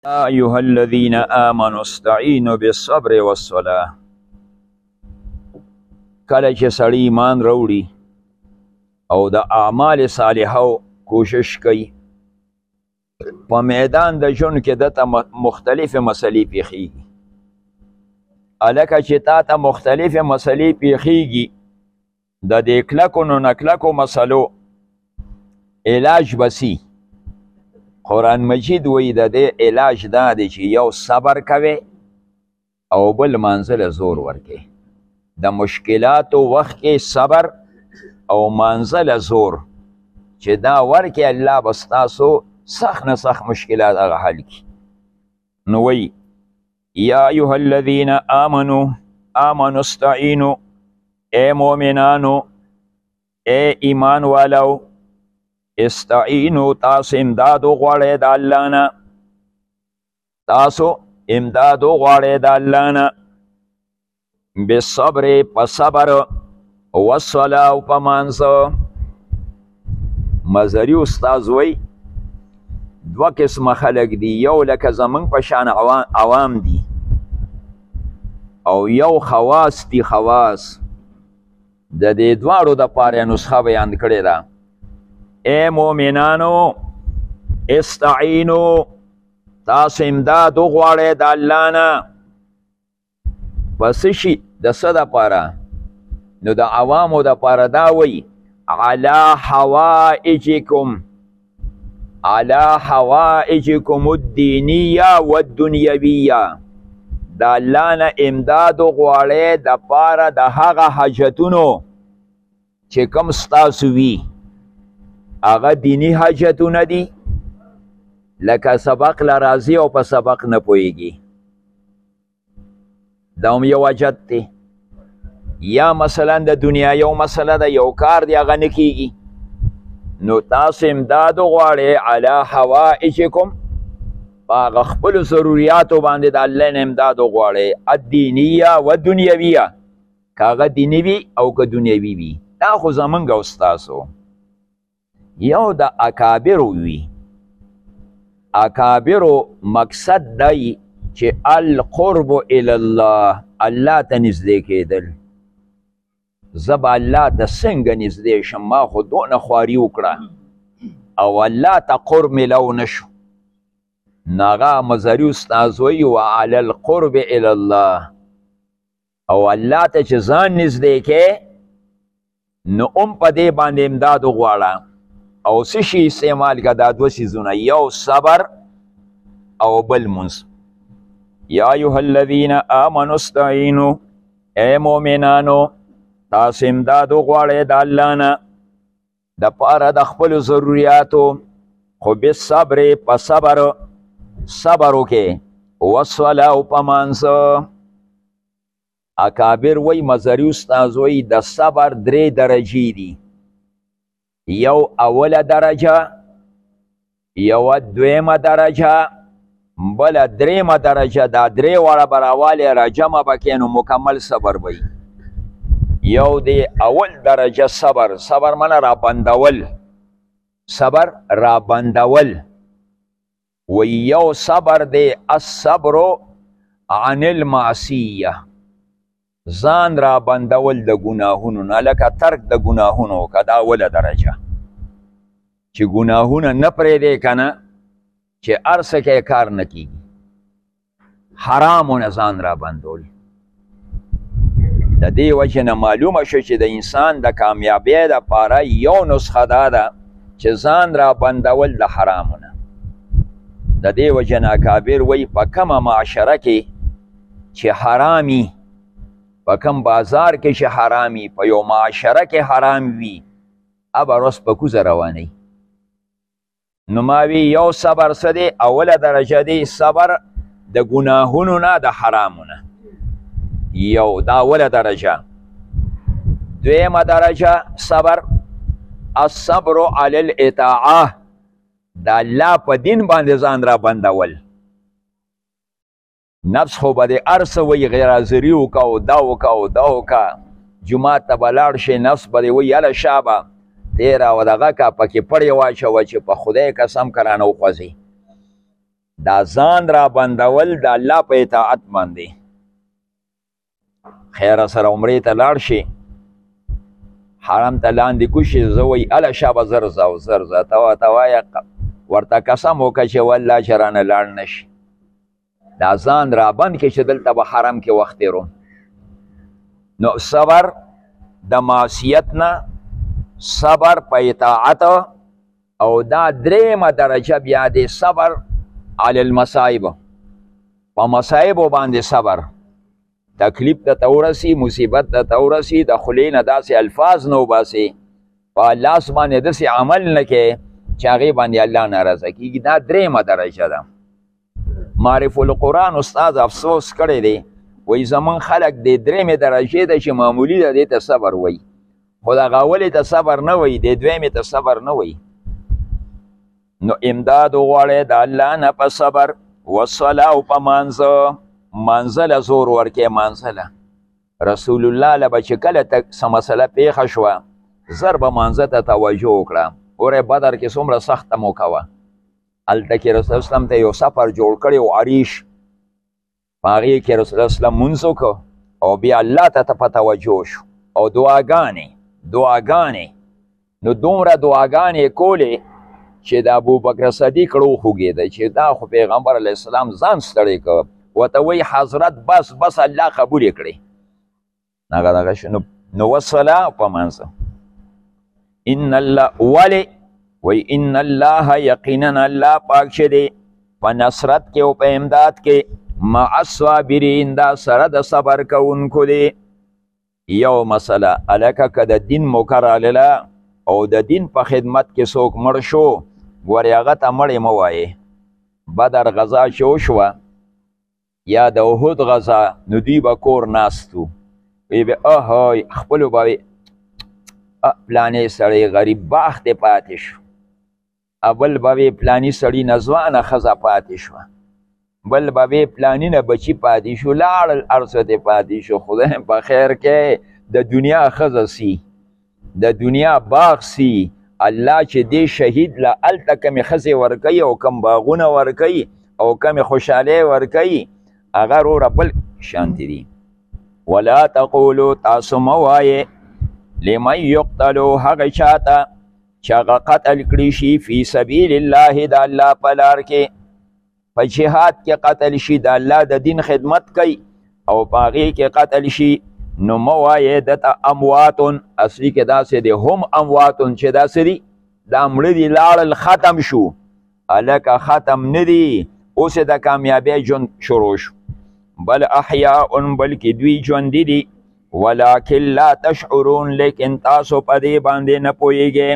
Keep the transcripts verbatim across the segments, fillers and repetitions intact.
يا أيها الذين آمنوا استعينوا بالصبر والصلاة. کله چې سړی ایمان راوړي او د اعمال صالحو کوشش کوي، په میدان د ژوند کې دته مختلفې مسلې پیښیږي. هلکه چې تا ته مختلفې مسلې پیښیږي، د دې کلکو نو نه کلکو مسلو علاج بسی. قرآن مجید وی د دې علاج دا دی چې یو صبر کوي او بل منزل زور ورکوي. د مشکلاتو وخت کې صبر او منزل زور چې دا ورکوي، الله به ستاسو سخت نه سخت مشکلات هغه حل کړي. نو وی یا ایها الذین آمنو آمنو استعینو، ای مؤمنانو، ای ایمان والو، استعینو تاسو امداد وغواړئ د الله نه، تاسو امداد وغواړئ د الله نه، بالصبر په صبر، والصلاة او په مانځه. مزري استاذ وی دوه قسمه خلک دي، یو لکه زمونږ په شان عوام دي او یو خواص دي. خواص د دې دواړو دپاره نسخه بیان کړې ده. ای مؤمنانو استعینو، تاسو امداد وغواړئ د الله نه. په څه شي؟ د څه دپاره؟ نو د عوامو دپاره دا وی علی حوائجکم، علی حوائجکم الدینیه والدنیویه. د الله نه امداد وغواړئ دپاره د هغه حاجتونو چې کوم ستاسو وي، هغه دینی حاجتونه دي، لکه سبق له راځي او په سبق نه پوهیږي، دا هم یو حاجت دی. یا مثلا د دنیا یو مسله ده، یو کار دی هغه نه کیږي، نو تاسو امداد وغواړئ علی حوائجکم، په هغه خپلو ضروریاتو باندې د الله نه امداد وغواړئ، الدینیه و دنیویه، که هغه دیني وي او که دنیوي وي. دا خو زمونږ او ستاسو یو د اکابرو وي. اکابرو مقصد دی چې القرب الی الله، الله ته نږدې کېدل. زه به الله ته څنګه نږدې شم؟ ما خو دونه خواري وکړه او الله ته قرب میلو نه شو. نو هغه مزري استاذ وایي وعلی القرب الی الله، او الله ته چې ځان نږدې کې نو هم په دې باندې امداد وغواړه. او څه شي استعمال که؟ دا دوه څیزونه، یو صبر او بل منځ. یا ایها الذین آمنوا استعینوا، ای مؤمنانو تاسو امداد وغواړئ د الله نه دپاره د خپلو ضروریاتو، خو بالصبر په صبر صبر وکړئ، والصلاة او په مانځه. اکابر وی مزري استاذ وی د صبر درې درجې دي، یو اوله درجه، یو دویمه درجه، بل دریمه درجه. دا درې واړه به راوالې را جمع به کړې نو مکمل صبر به وي. یو دی اول درجه صبر، صبر منه را بندول، صبر را بندول. و یو صبر دی الصبر عن المعصیه، ځان را بندول د ګناهونو نه، لکه ترک د ګناهونو که دا اوله درجه، چې ګناهونه نه پرېږدې که نه، چې هر څه کې کار نه کېږي. حرامو نه ځان را بندول. د دې وجې نه معلومه شو چې د انسان د کامیابۍ دپاره یو نسخه دا ده چې ځان را بندول د حرامو نه. د دې وجې نه اکابر وایي په کومه معاشره کې چې حرامي، په کم بازار کې چې حرامي، په یو معاشره کې حرام وي، ابه روس په کوزه روانوي. نو ما وی یو صبر څه دی؟ اوله درجه دی صبر د ګناهونو نه، د حرامو نه، یو دا اوله درجه. دویمه درجه صبر الصبر علی الاطاعه، د الله په دین باندې ځان را بندول. نفس خو به دې هر څه وایي، غیر حاضري وکړه او دا وکړه او دا وکړه، جومات ته به لاړ شي، نفس به دې وایي هله شابه تیره او دغه که پکې پړې واچوه چې په خدای قسم که رانه وخوځي. دا ځان را بندول د الله په اطاعت باندې. خیره سره عمرې ته لاړ شي، حرم ته لاندې کوشي، زه وایي هله شابه زر ځه او زر ځه، ته ورته وایه ورته قسم وکړه چې والله چې رانه لاړ نه شي. دا ځان را بند کړي چې دلته به حرم کې وخت تېروم. نو صبر د معصیت نه، صبر په اطاعت، او دا درېیمه درجه بیا دی صبر علی المصائب، په مصائبو باندې صبر. تکلیف ته ورسي، مصیبت ته ورسي، د خولې نه داسې الفاظ نه وباسي، په لاس باندې داسې عمل نه کوې چې هغې باندې الله ناراضه کېږي. دا درېیمه درجه ده. معرف القرآن استاد افسوس کړی دی، وایي زمونږ خلک د درېیمې درجې ده چې معمولي ده، دې ته صبر وایي، خو دغه اولې ته صبر نه وایي، د دویمې ته صبر نه وایي. نو امداد وغواړئ د الله نه په صبر، والصلاة او په مانځه، مانځه له زور ورکې. مانځه له رسول الله له به چې کله څه مسله پېښه شوه، زر به مانځه ته توجه وکړه. ګورئ بدر کې څومره سخته موقع وه، هلته کې رسول اسلام ته یو سفر جوړ کړی و عریش، په هغې کې رسول اسلام مونځ وکړو او بیا الله ته په توجه شو او دعاګانې دعاګانې نو دومره دعاګانې کولې چې د ابوبکر صدیق روح وږېده چې دا خو پیغمبر علیه السلام ځان ستړی کړ، ورته وایي حضرت بس بس الله قبول یې کړې. هغه دغه شو. نو والصلاة په مانځه. ان الله ولې وی ان الله یقینا الله پاک چې دی په نصرت کې او په امداد کې مع الصابرین، دا سره د صبر کوونکو دی. یو مسله هلکه که د دین موکر راغله او د دین په خدمت کې څوک مړ شو، ګورې هغه ته مړې مه وایې. بدر غزا چې وشوه یا د احد غزا، نو دوی به کور ناست وو، وی به اهای خپلو به وی پلانې سړی غریب باغ دی پاتې شو، بل به وی پلاني سړي نه ځوانه ښځه پاتې شوه، بل به وی پلاني نه بچي پاتې شو، لاړل هر څه ته پاتې شو. خدای په خیر کې د دنیا ښځه سي، د دنیا باغ سي. الله چې دې شهید له هلته کمې ښځې ورکوي او کم باغونه ورکوي او کمې خوشحالۍ ورکوي، هغه روره بل شانتې دي. ولا تقولو تاسو مه وایې لمن یقتلو هغه چاته چې هغه قتل کړي شي فی سبیل الله د الله په لار کې، په جهاد کې قتل شي، د الله د دین خدمت کوي او په هغې کې قتل شي، نو مه وایې دته امواتون، اصلي کې داسې دی هم امواتون چې داسې دي دا مړه دي لاړل ختم شو، هلکه ختم نه دي، اوس د کامیابۍ ژوند شروع شو. بل احیاء بلکې دوی ژوندي دي، ولکن لا تشعرون لیکن تاسو په دې باندې نه پوهیږئ.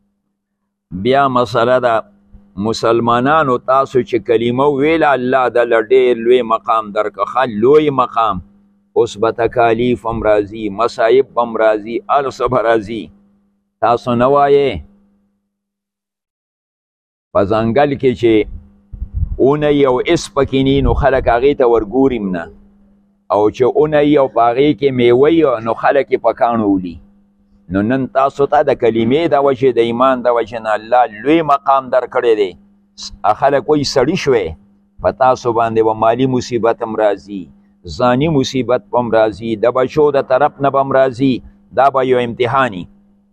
بیا مسله ده مسلمانانو تاسو چې کلمه ویله الله دله ډېر لوی مقام درکړه، ښه لوی مقام. اوس به تکالیف هم راځي، مصایب هم راځي، هر څه به راځي، تاسو نه وایې. په ځنګل کې چې اونی او اس پکې ني نو خلک هغې ته ورګوریم نه، او چې اونی او په هغې کې میوه نو خلک یې په کاڼو ولي. نو نن تاسو ته د کلمې د وجې د ایمان د وجې نه الله لوی مقام درکړی دی. خلک وایي سړي شوی، په تاسو باندې به مالي مصیبت هم راځي، ځاني مصیبت هم راځي، د بچو د طرف نه به هم راځي، دا به یو امتحاني.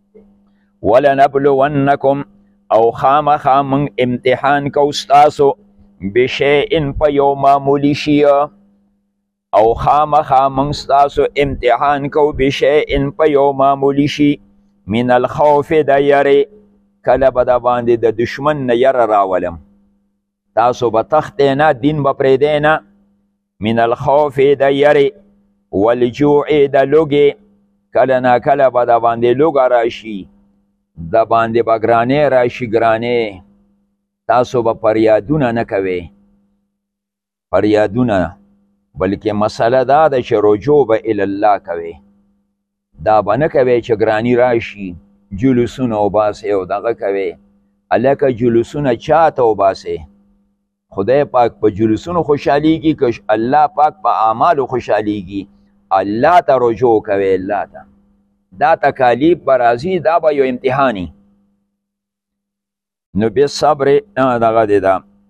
ولنبلونکم او خامخا موږ امتحان کوو ستاسو بشیئن په یو معمولي شي، او خامخا موږ ستاسو امتحان کوو بشیئن په یو معمولي شي من الخوف د یرې، کله به د باندې د دشمن نه یره راولم، تاسو به تختې نه، دین به پرېږدئ نه. من الخوف د یرې، والجوع د لوږې، کله ناکله به د باندې لوږه راشي، د باندې به ګرانې راشي، ګرانې تاسو به فریادونه نه کوئ، فریادونه، بلکې مسله دا ده چې رجوع به الله کوئ، دا به نه کوئ چې ګراني راشي جلوسونه وباسئ او دغه کوئ. هلکه جلوسونه چاته وباسئ؟ خدای پاک په جلوسونو خوشحالیږي که الله پاک په اعمالو خوشحالیږي؟ الله ته رجوع کوئ، الله ته. دا تکالیف به راځي، دا به یو امتحاني. نو بالصبر دغه دی دا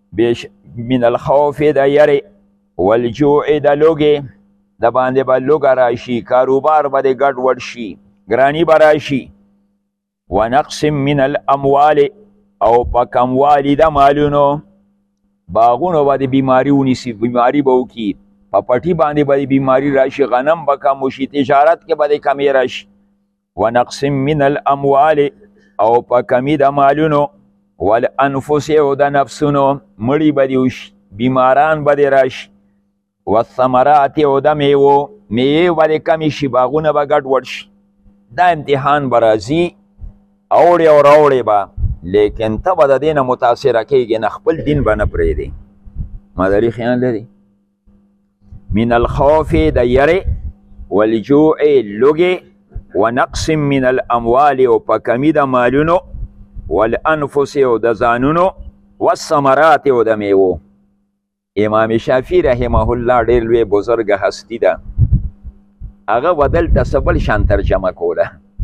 بیش من الخوف د یری والجوع د لوږې د باندې به لوږه راشي، کاروبار به د ګډ وډ شي، ګراني به راشي. ونقص من الاموال او په کموالي د مالونو، باغونو به د بیماري ونیسي، بیماري به وکړي، په پټي باندې به د بیماري راشي، غنم به کم وشي، تجارت کې به د کمې راشي. ونقص من الاموال او په کمی د مالونو، والانفس او د نفسونو، مړي به دې وشي، بیماران به دې راشي. والثمرات او د میوو، میوې به دې کمې شي، باغونه به ګډ وډ شي. دا امتحان به راځي، اوړې او راوړې به، لیکن ته به د دې نه متاثره کېږې نه، خپل دین به نه پرېږدې. مداري خیال لري. من الخوف د یرې، والجوع لوږې، ونقص من الاموال او په کمی د مالونو، والانفس او د ځانونو، والثمرات او د میوو. امام شافعي رحمه الله ډېر لوی بزرګه هستی ده، هغه به دلته څه بل شان ترجمه کوله.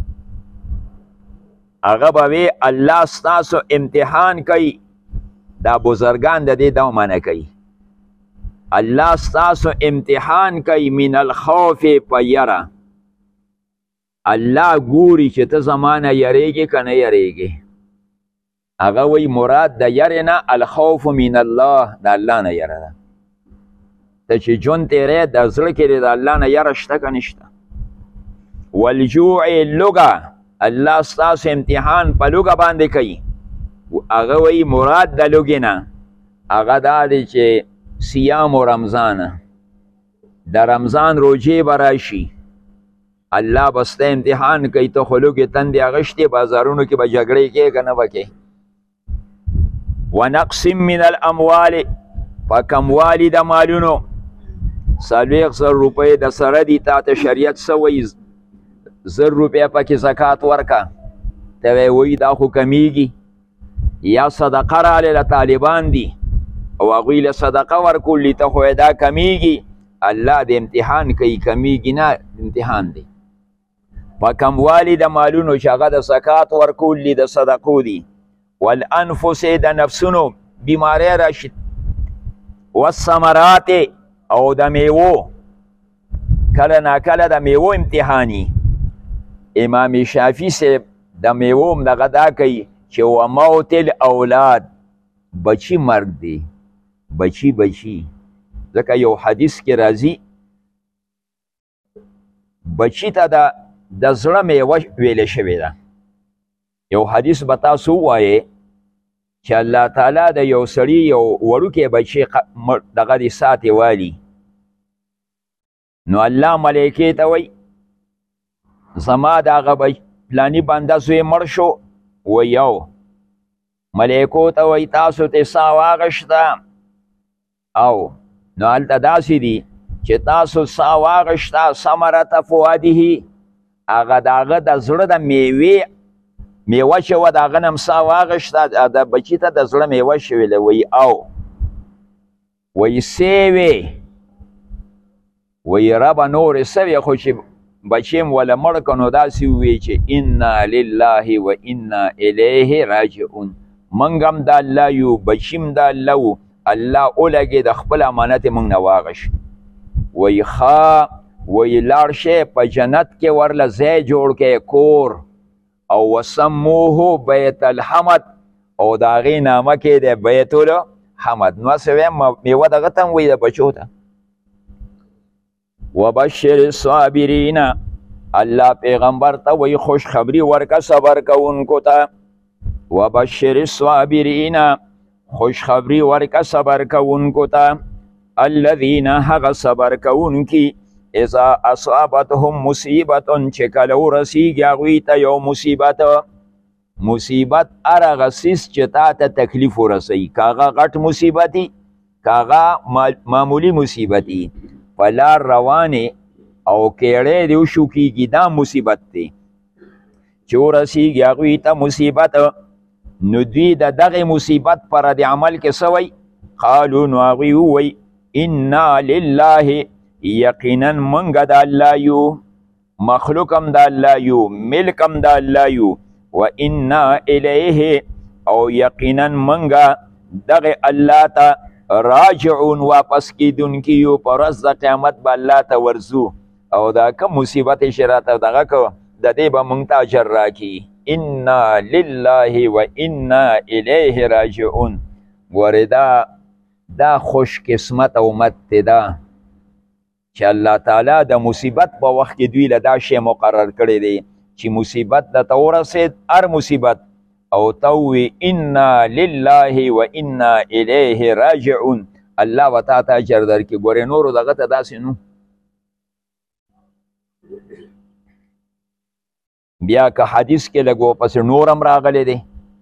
هغه به وی الله ستاسو امتحان کوي. دا بزرګان د دې دا معنی کوي، الله ستاسو امتحان کوي. من الخوف په یره، الله ګوري چې ته زمانه یریږي که نه یریږي. هغه وی مراد د یرې نه الخوف من الله، د الله نه یره ده. ته چې ژوند تیری د زړه کې د الله نه یره شته که نشته. والجوع لوږه، الله ستاسو امتحان په لوږه باندې کوي. هغه وی مراد د لوږې نه هغه دا دی چې صیام و رمضان، د رمضان روجې به راشي، الله به ستا امتحان کوي. ته خو لوږې تندې اغشتې، بازارونو کې به جګړې کې که نه به کې. ونقص من الاموال، په کموالي د مالونو، څلوېښت زر روپۍ د سره دي، تا ته شریعت څه وایي؟ زر روپۍ پکې زکات ورکه. ته وایي دا خو کمیږي. یا صدقه رالی له طالبان دي او هغوی له صدقه ورکولي، ته خو دا کمیږي. الله د امتحان کوي، کمیږي نه، امتحان دی. په کموالي د مالونو چې هغه د زکات ورکولي، د صدقو دي. والانفس د نفسونو، بیماری راشي. والثمرات او د میوو، کله ناکله د میوو امتحاني. امام شافعي صاحب د میوو هم دغه دا کوي چې و موت الاولاد، بچی مرګ دی، بچی بچی. ځکه یو حدیث کې راځي بچی ته د زړه میوه ویلې شوې ده. یو حدیث به تاسو ووایې چې الله تعالی د یو سړي یو وړوکی بچی دغه د ساتې والي، نو الله ملایکې ته وایي زما د هغه پلاني بنده زوی مړ شو، و یو ملایکو ته وایي تاسو ته سا واغشته، او نو هلته داسې دي چې تاسو سا واغشته ثمرة فؤاده، هغه د هغه د زړه د میوې میوه چې وه د هغه نه هم سا واغشته، د بچي ته د زړه میوه شوې ده. وایي او وایي سیوې، وایي ربه نورې سوې، خو چې بچی م وله مړ که نو داسې ووایي چې انا لله و انا الیه راجعون. موږ هم د الله یو، بچي م د الله و، الله ولګې د خپل امانت موږ نه واغش. وایي ښه، وایي لاړ شئ په جنت کې ورله ځای جوړ کړئ، کور، او وسموه بیت الحمد، او د هغې نامه کې دی بیت الحمد. نو هسې وایم میوه دغه ته هم وایي د بچو ته. وبشر الصابرین، الله پیغمبر ته وایي خوشخبري ورکه صبر کوونکو ته. وبشر الصابرین، خوشخبري ورکه صبر کوونکو ته. الذین، هغه صبر کوونکي، اذا اصابتهم مصیبتون، چې کله ورسیږي هغوی ته یو مصیبت. مصیبت هغه څیز چې تا ته تکلیف ورسوي، که هغه غټ مصیبتي، که هغه معمولي مصیبتي، په لار روانې او کیړی دې وشو کېږي، دا مصیبت دی. چې ورسیږي هغوی ته مصیبت، نو دوی د دغې مصیبت په رد عمل کې څه وایي؟ قالو، نو هغوی ووایي انا لله، یقینا منګه د الله یو، مخلوق هم د الله یو، ملک هم د الله یو. و انا الیه، او یقینا منګه دغه الله ته راجعون واپس کیدونکي یو، په ورځ د قیامت به الله ته ورځو او دا کوم مصیبت یې چې راته دغه کو د دې به موږ ته اجر راکړي. انا لله و انا الیه راجعون. ګورې دا دا خوش قسمت امت دی دا چې الله تعالی د مصیبت په وخت کې دوی له دا شی مقرر کړی دی چې مصیبت درته ورسېد، هر مصیبت، او ته ووایې انا لله و انا الیه راجعون، الله به تا ته اجر درکړي. ګورې نورو دغه ته داسې نو. بیا که حدیث کې لږ ورپسې نور هم راغلی دی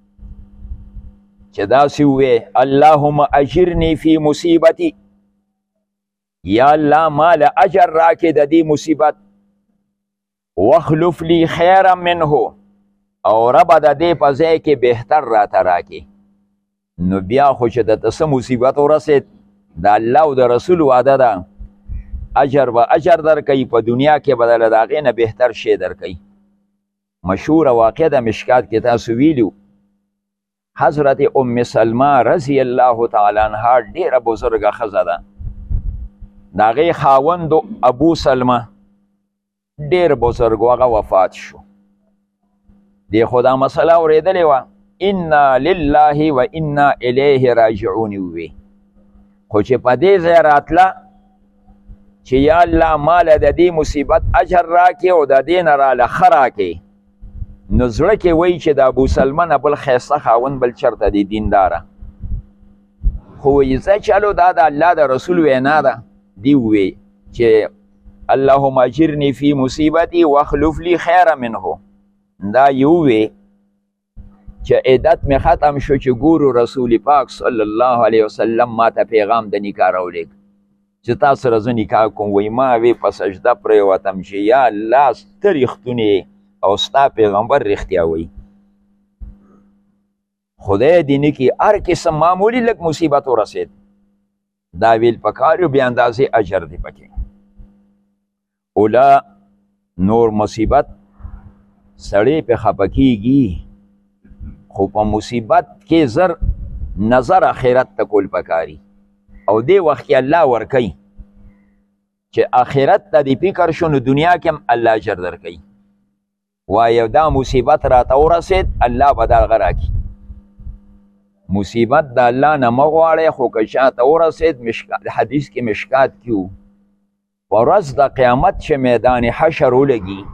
چې داسې ووایې اللهم اجرني فی مصیبتي، یا الله ما له اجر راکې د دې مصیبت، واخلف لی خیرا منه، او ربه د دې په ځای کې بهتر راته راکې. نو بیا خو چې درته څه مصیبت ورسېد، د الله او د رسول وعده ده اجر به اجر درکوي، په دنیا کې به دله د هغې نه بهتر شی درکوي. مشهوره واقع د مشکات کې تاسو ویلو، حضرت ام سلمه رضی الله تعالی عنها ډېره بزرګه ښځه ده، د هغې خاوند ابو سلمه ډېر بزرګ و، هغه وفات شو. دی خو دا مسله اورېدلې وه انا لله و انا الیه راجعون ووی، خو چې په دې ځای راتله چې یا الله ماله د دې مصیبت اجر راکې او د دې نه راله ښه راکې، نو زړه کې وایي چې د ابو سلمه نه بل ښایسته خاوند بل چېرته دی دینداره. خو وایي ځه چلو دا د الله د رسول وینا ده. دی ووی چې اللهم اجرني فی مصیبتي واخلف لی خیره منه. دا یووی چې عدت مې ختم شو چې ګورو رسول پاک صلی الله علیه وسلم ما ته پیغام د نکاح راولېږ چې تا سره زه نکاح کوم. وایي ما وی په سجده پرېوتم چې یا الله سته ریښتونې او ستا پیغمبر رښتیا وایي. خدای دې نه کړي هر قسم معمولي لږ مصیبت ورسېد، دا ویل پکار یو بیا اندازې اجر دی پکې. اوله نور مصیبت سړی پې خفه کېږي، خو په مصیبت کې زر نظر آخرت ته کول پکاري، او دې وخت کې الله ورکوي چې آخرت ته دې فکر شو نو دنیا کې هم الله اجر درکوي. وایو دا مصیبت راته ورسېد، الله به دا هغه راکړي. مصیبت د الله نه مه غواړئ، خو که چاته ورسېد، حدیث کې مشکات کې و، په ورځ د قیامت چې میدان حشر ولګي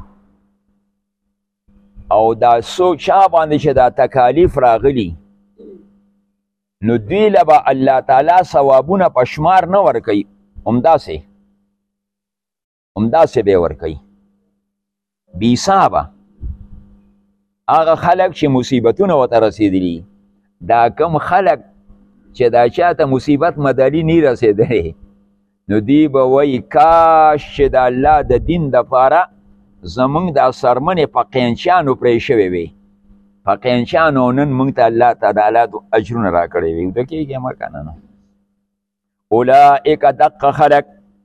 او دا څوک چا باندې چې دا تکالیف راغلي، نو دوی له به الله تعالی ثوابونه په شمار نه ورکوي، همداسې همداسې به یې ورکوي بې حسابه. هغه خلک چې مصیبتونه ورته رسېدلي، دا کم خلک چې دا چاته مصیبت مدلي نه رسېدلی، نو دی به وایي کاش چې د الله د دین دپاره زمونږ دا سرمنې په قینچیانو پرې شوې وي، په قینچیانو نن موږ ته الله تعالی اجرونه راکړی وي. وده کېږي مه که نه. اولئک دقه خلک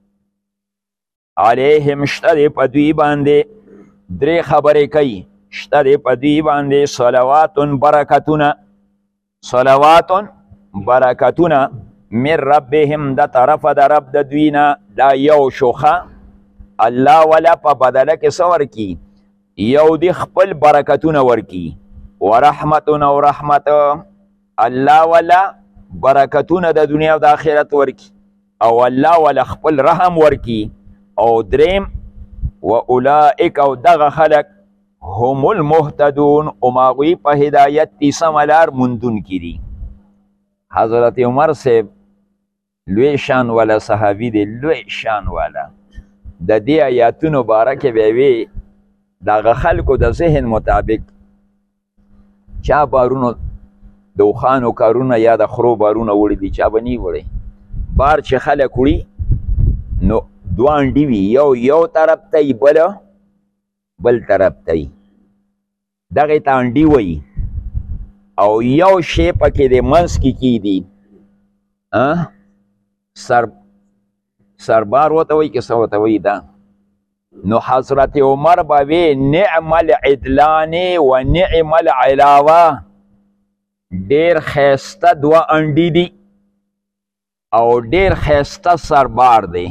علیهم شته دی په دوی باندې درې خبرې کوي، شته دی په دوی باندې صلواتون برکتونه، صلواتون برکتونه من ربهم د طرفه د رب د دوی نه. دا یو شوخه الله ولا په بدله کې څه ورکي، یو دی خپل برکتونه ورکي، ورحمتونه او رحمت الله ولا برکتونه د دنیا او د آخرت ورکي، او الله ولا خپل رحم ورکي. او دریم و اولئک او دغه خلق هم المهتدون، او ماغوی په هدایت تی سملار مندون کی دی. حضرت عمر صاحب لوی شان والا صحابی دی، لوی شان والا، د دې آیاتونو بارکه به وی دغه خلکو د ذهن مطابق چا بارونو د وخانو کارونه یا د خرو بارونه وړي دي، چا به نی وړي. بار چې خلک وړي نو دوه انډې وي، یو یو طرف ته یي، بل بل طرف ته یي، دغې ته انډې وایي، او یو شی پکې د منځ کې کیدي، سر سربار ورته وایي که څه ورته وایي ده. نو حضرت عمر به وی نعم العدلان و نعم العلاوه، ډیر خیسته دوه انډي دي او ډیر خیسته سربار دی.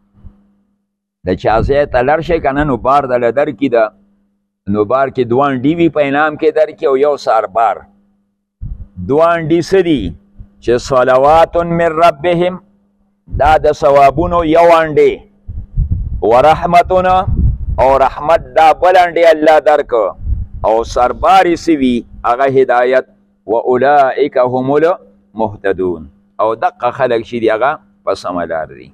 د چا ځای ته لاړ شئ که نه نو بار دله درکړي ده، نو بار کې دوه انډي وي په انعام کې درکړي او یو سربار. دوه انډي څه دي چې صلوات من ربهم، دا د ثوابونو یو انډی، ورحمتونه او رحمت دا بل انډی الله درکه، او سربار یې څه وي هغه هدایت، و اولئک هم المهتدون، او دقه خلق چې دي هغه په سمه لار دي.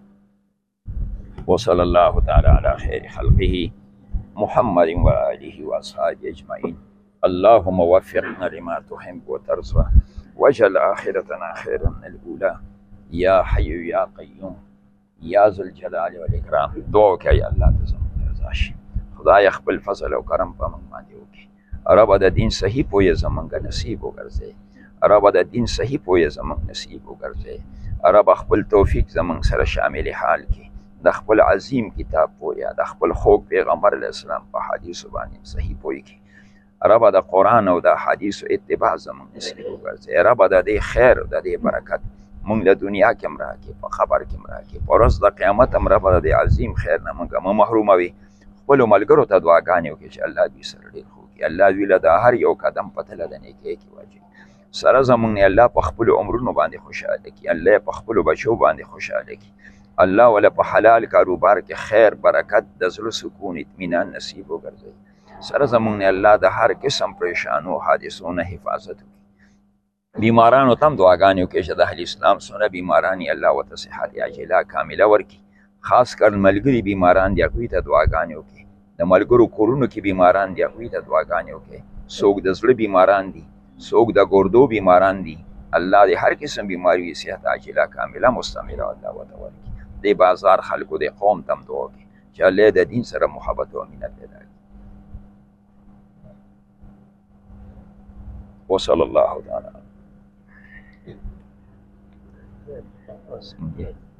وصلی الله تعالی علی خیر خلقه محمد و آله و اصحابه اجمعین. اللهم وفقنا لما تحب وترضى واجعل آخرتنا خيرا من الأولى یا حی یا قیوم یا ذو الجلال والاکرام. دعا وکړه یا الله ته زموږ رضا شي. خدای خپل فضل او کرم په موږ باندې وکړي. ربه د دین صحیح پوهه زموږ نصیب وګرځوي. ربه د دین صحیح پوهه زموږ نصیب وګرځوي. ربه خپل توفیق زموږ سره شامل حال کړي. د خپل عظیم کتاب پوهه، د خپل خوږ پیغمبر علیه السلام په حدیثو باندې صحیح پوهه کړي. ربه د قرآن او د حدیثو اتباع زموږ نصیب وګرځوي. ربه د دې خیر او د دې برکت مونږ له دنیا کې هم راکړي، په خبر کې هم راکړي، په ورځ د قیامت هم ربه د دې عظیم خیر نه مونږ مه محروموي. خپلو ملګرو ته دعاګانې وکړي چې الله دوی سره ډېر ښه وکړي، الله دوی له د هر یو قدم په تله د نیکۍ کې واچوي. سره زمونږ نه الله په خپلو عمرونو باندې خوشحاله کړي، الله په خپلو بچو باندې خوشحاله کړي، الله وله په حلال کاروبار کې خیر برکت د زړه سکون اطمینان نصیب وګرځوي. سره زمونږ نه الله د هر قسم پریشانو حادثو نه حفاظت وکړي. بیمارانو تم دعاګانې وکړي چې د اهل اسلام څونه بیماران یې الله ورته صحت عاجله کامله ورکړي. خاص کر ملګري بیماران دي هغوی ته دعاګانې وکړي. د ملګرو کورونو کې بیماران دي هغوی ته دعاګانې وکړي. څوک د زړه بیماران دي، څوک د ګردو بیماران دي، الله د هر قسم بیماری وي صحت عاجله کامله مستمره الله ورته ورکړي. د بازار خلکو د قوم تم دعا وکړي چې الله د دین سره محبت او مینت پیدا کړي. وصلی الله تعالی. Yeah.